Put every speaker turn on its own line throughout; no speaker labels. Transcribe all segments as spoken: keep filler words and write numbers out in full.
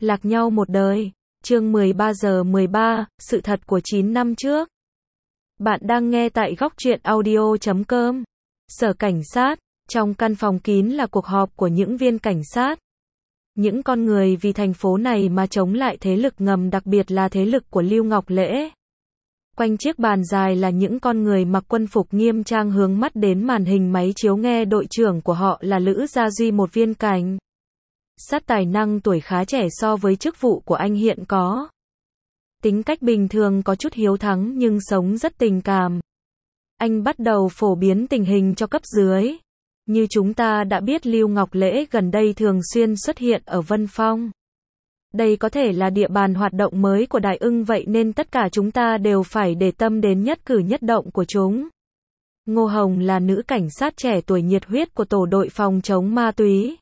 Lạc nhau một đời. Chương mười ba giờ mười ba, sự thật của chín năm trước. Bạn đang nghe tại góc truyện audio chấm com. Sở cảnh sát. Trong căn phòng kín là cuộc họp của những viên cảnh sát. Những con người vì thành phố này mà chống lại thế lực ngầm, đặc biệt là thế lực của Lưu Ngọc Lễ. Quanh chiếc bàn dài là những con người mặc quân phục nghiêm trang hướng mắt đến màn hình máy chiếu nghe đội trưởng của họ là Lữ Gia Duy, một viên cảnh sát tài năng tuổi khá trẻ so với chức vụ của anh hiện có. Tính cách bình thường có chút hiếu thắng nhưng sống rất tình cảm. Anh bắt đầu phổ biến tình hình cho cấp dưới. Như chúng ta đã biết, Lưu Ngọc Lễ gần đây thường xuyên xuất hiện ở Vân Phong. Đây có thể là địa bàn hoạt động mới của Đại Ưng, vậy nên tất cả chúng ta đều phải để tâm đến nhất cử nhất động của chúng. Ngô Hồng là nữ cảnh sát trẻ tuổi nhiệt huyết của tổ đội phòng chống ma túy.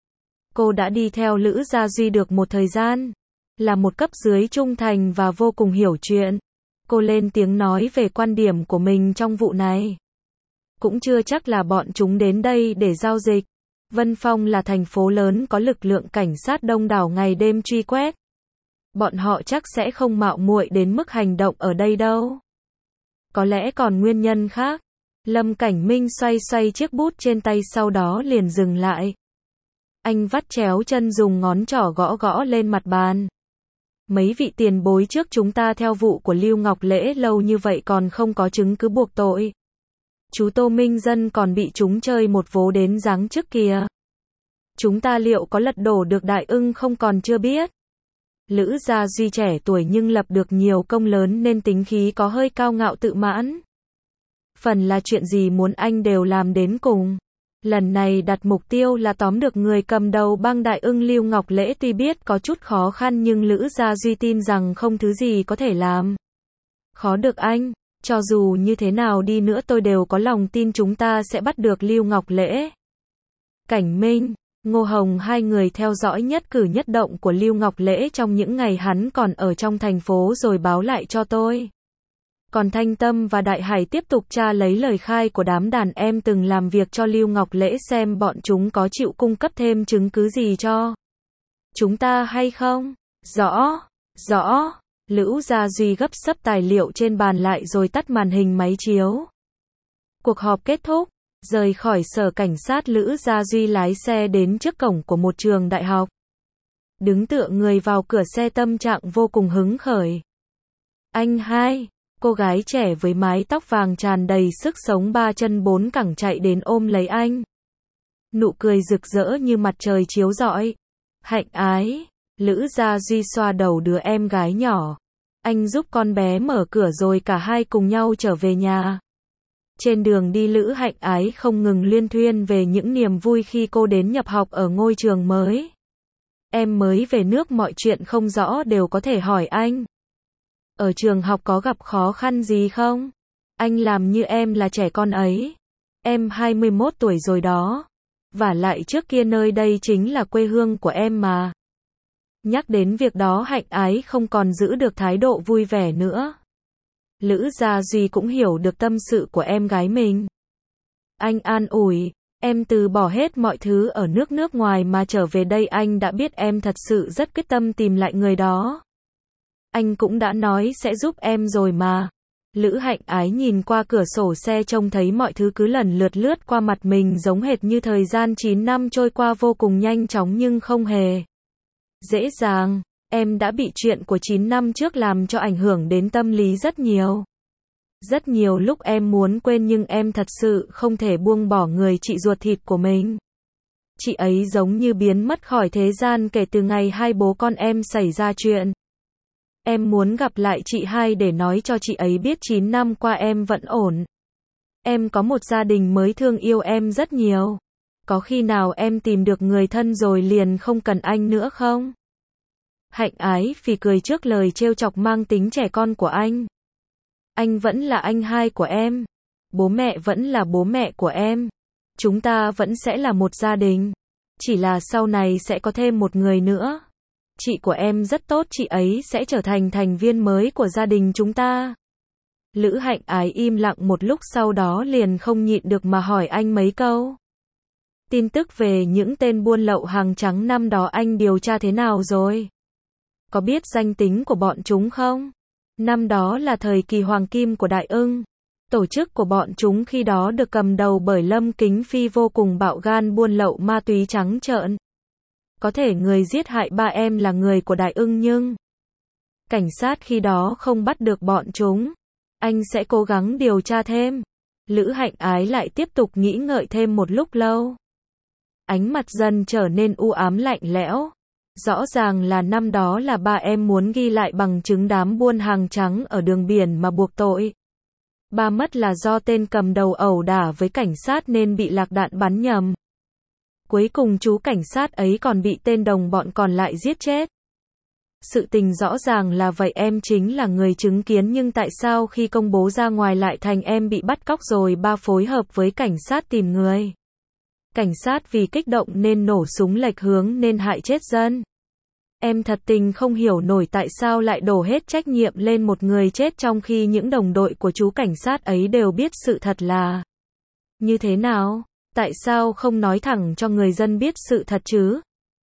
Cô đã đi theo Lữ Gia Duy được một thời gian, là một cấp dưới trung thành và vô cùng hiểu chuyện. Cô lên tiếng nói về quan điểm của mình trong vụ này. Cũng chưa chắc là bọn chúng đến đây để giao dịch. Vân Phong là thành phố lớn có lực lượng cảnh sát đông đảo ngày đêm truy quét. Bọn họ chắc sẽ không mạo muội đến mức hành động ở đây đâu. Có lẽ còn nguyên nhân khác. Lâm Cảnh Minh xoay xoay chiếc bút trên tay, sau đó liền dừng lại. Anh vắt chéo chân, dùng ngón trỏ gõ gõ lên mặt bàn. Mấy vị tiền bối trước chúng ta theo vụ của Lưu Ngọc Lễ lâu như vậy còn không có chứng cứ buộc tội. Chú Tô Minh Dân còn bị chúng chơi một vố đến giáng chức kìa. Chúng ta liệu có lật đổ được Đại Ưng không còn chưa biết. Lữ Gia Duy trẻ tuổi nhưng lập được nhiều công lớn nên tính khí có hơi cao ngạo tự mãn. Phần là chuyện gì muốn anh đều làm đến cùng. Lần này đặt mục tiêu là tóm được người cầm đầu băng Đại Ưng Lưu Ngọc Lễ, tuy biết có chút khó khăn nhưng Lữ Gia Duy tin rằng không thứ gì có thể làm khó được anh. Cho dù như thế nào đi nữa tôi đều có lòng tin chúng ta sẽ bắt được Lưu Ngọc Lễ. Cảnh Minh, Ngô Hồng, hai người theo dõi nhất cử nhất động của Lưu Ngọc Lễ trong những ngày hắn còn ở trong thành phố rồi báo lại cho tôi. Còn Thanh Tâm và Đại Hải tiếp tục tra lấy lời khai của đám đàn em từng làm việc cho Lưu Ngọc Lễ xem bọn chúng có chịu cung cấp thêm chứng cứ gì cho chúng ta hay không. Rõ, rõ. Lữ Gia Duy gấp xấp tài liệu trên bàn lại rồi tắt màn hình máy chiếu. Cuộc họp kết thúc, rời khỏi sở cảnh sát, Lữ Gia Duy lái xe đến trước cổng của một trường đại học. Đứng tựa người vào cửa xe, tâm trạng vô cùng hứng khởi. Anh hai, cô gái trẻ với mái tóc vàng tràn đầy sức sống ba chân bốn cẳng chạy đến ôm lấy anh. Nụ cười rực rỡ như mặt trời chiếu rọi. Hạnh Ái. Lữ Gia Duy xoa đầu đứa em gái nhỏ. Anh giúp con bé mở cửa rồi cả hai cùng nhau trở về nhà. Trên đường đi, Lữ Hạnh Ái không ngừng luyên thuyên về những niềm vui khi cô đến nhập học ở ngôi trường mới. Em mới về nước, mọi chuyện không rõ đều có thể hỏi anh. Ở trường học có gặp khó khăn gì không? Anh làm như em là trẻ con ấy. Em hai mươi mốt tuổi rồi đó. Vả lại trước kia nơi đây chính là quê hương của em mà. Nhắc đến việc đó, Hạnh Ái không còn giữ được thái độ vui vẻ nữa. Lữ Gia Duy cũng hiểu được tâm sự của em gái mình. Anh an ủi, em từ bỏ hết mọi thứ ở nước nước ngoài mà trở về đây, anh đã biết em thật sự rất quyết tâm tìm lại người đó. Anh cũng đã nói sẽ giúp em rồi mà. Lữ Hạnh Ái nhìn qua cửa sổ xe, trông thấy mọi thứ cứ lần lượt lướt qua mặt mình giống hệt như thời gian chín năm trôi qua vô cùng nhanh chóng nhưng không hề dễ dàng. Em đã bị chuyện của chín năm trước làm cho ảnh hưởng đến tâm lý rất nhiều. Rất nhiều lúc em muốn quên nhưng em thật sự không thể buông bỏ người chị ruột thịt của mình. Chị ấy giống như biến mất khỏi thế gian kể từ ngày hai bố con em xảy ra chuyện. Em muốn gặp lại chị hai để nói cho chị ấy biết chín năm qua em vẫn ổn. Em có một gia đình mới thương yêu em rất nhiều. Có khi nào em tìm được người thân rồi liền không cần anh nữa không? Hạnh Ái phì cười trước lời trêu chọc mang tính trẻ con của anh. Anh vẫn là anh hai của em. Bố mẹ vẫn là bố mẹ của em. Chúng ta vẫn sẽ là một gia đình. Chỉ là sau này sẽ có thêm một người nữa. Chị của em rất tốt, chị ấy sẽ trở thành thành viên mới của gia đình chúng ta. Lữ Hạnh Ái im lặng một lúc, sau đó liền không nhịn được mà hỏi anh mấy câu. Tin tức về những tên buôn lậu hàng trắng năm đó anh điều tra thế nào rồi? Có biết danh tính của bọn chúng không? Năm đó là thời kỳ hoàng kim của Đại Ưng. Tổ chức của bọn chúng khi đó được cầm đầu bởi Lâm Kính Phi vô cùng bạo gan buôn lậu ma túy trắng trợn. Có thể người giết hại ba em là người của Đại Ưng nhưng cảnh sát khi đó không bắt được bọn chúng. Anh sẽ cố gắng điều tra thêm. Lữ Hạnh Ái lại tiếp tục nghĩ ngợi thêm một lúc lâu. Ánh mặt dần trở nên u ám lạnh lẽo. Rõ ràng là năm đó là ba em muốn ghi lại bằng chứng đám buôn hàng trắng ở đường biển mà buộc tội. Ba mất là do tên cầm đầu ẩu đả với cảnh sát nên bị lạc đạn bắn nhầm. Cuối cùng chú cảnh sát ấy còn bị tên đồng bọn còn lại giết chết. Sự tình rõ ràng là vậy, em chính là người chứng kiến, nhưng tại sao khi công bố ra ngoài lại thành em bị bắt cóc rồi ba phối hợp với cảnh sát tìm người. Cảnh sát vì kích động nên nổ súng lệch hướng nên hại chết dân. Em thật tình không hiểu nổi tại sao lại đổ hết trách nhiệm lên một người chết trong khi những đồng đội của chú cảnh sát ấy đều biết sự thật là như thế nào. Tại sao không nói thẳng cho người dân biết sự thật chứ?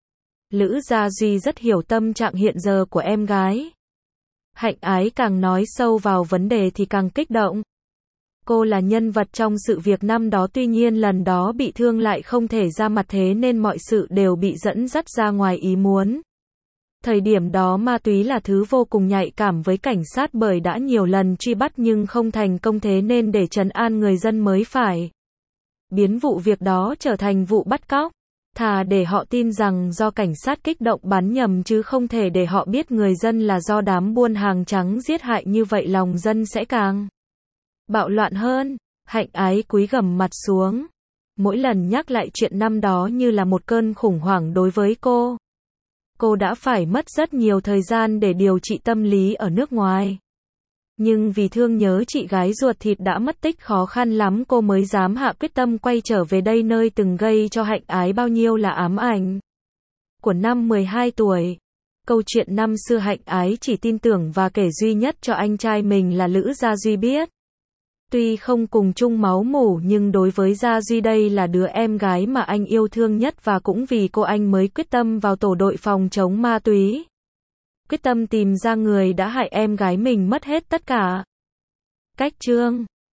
Lữ Gia Duy rất hiểu tâm trạng hiện giờ của em gái. Hạnh Ái càng nói sâu vào vấn đề thì càng kích động. Cô là nhân vật trong sự việc năm đó, tuy nhiên lần đó bị thương lại không thể ra mặt, thế nên mọi sự đều bị dẫn dắt ra ngoài ý muốn. Thời điểm đó ma túy là thứ vô cùng nhạy cảm với cảnh sát bởi đã nhiều lần truy bắt nhưng không thành công, thế nên để trấn an người dân mới phải biến vụ việc đó trở thành vụ bắt cóc. Thà để họ tin rằng do cảnh sát kích động bắn nhầm chứ không thể để họ biết người dân là do đám buôn hàng trắng giết hại, như vậy lòng dân sẽ càng bạo loạn hơn. Hạnh Ái cúi gằm mặt xuống. Mỗi lần nhắc lại chuyện năm đó như là một cơn khủng hoảng đối với cô. Cô đã phải mất rất nhiều thời gian để điều trị tâm lý ở nước ngoài. Nhưng vì thương nhớ chị gái ruột thịt đã mất tích khó khăn lắm cô mới dám hạ quyết tâm quay trở về đây, nơi từng gây cho Hạnh Ái bao nhiêu là ám ảnh. Của năm mười hai tuổi. Câu chuyện năm xưa Hạnh Ái chỉ tin tưởng và kể duy nhất cho anh trai mình là Lữ Gia Duy biết. Tuy không cùng chung máu mủ nhưng đối với Gia Duy đây là đứa em gái mà anh yêu thương nhất, và cũng vì cô anh mới quyết tâm vào tổ đội phòng chống ma túy. Quyết tâm tìm ra người đã hại em gái mình mất hết tất cả. Cách chương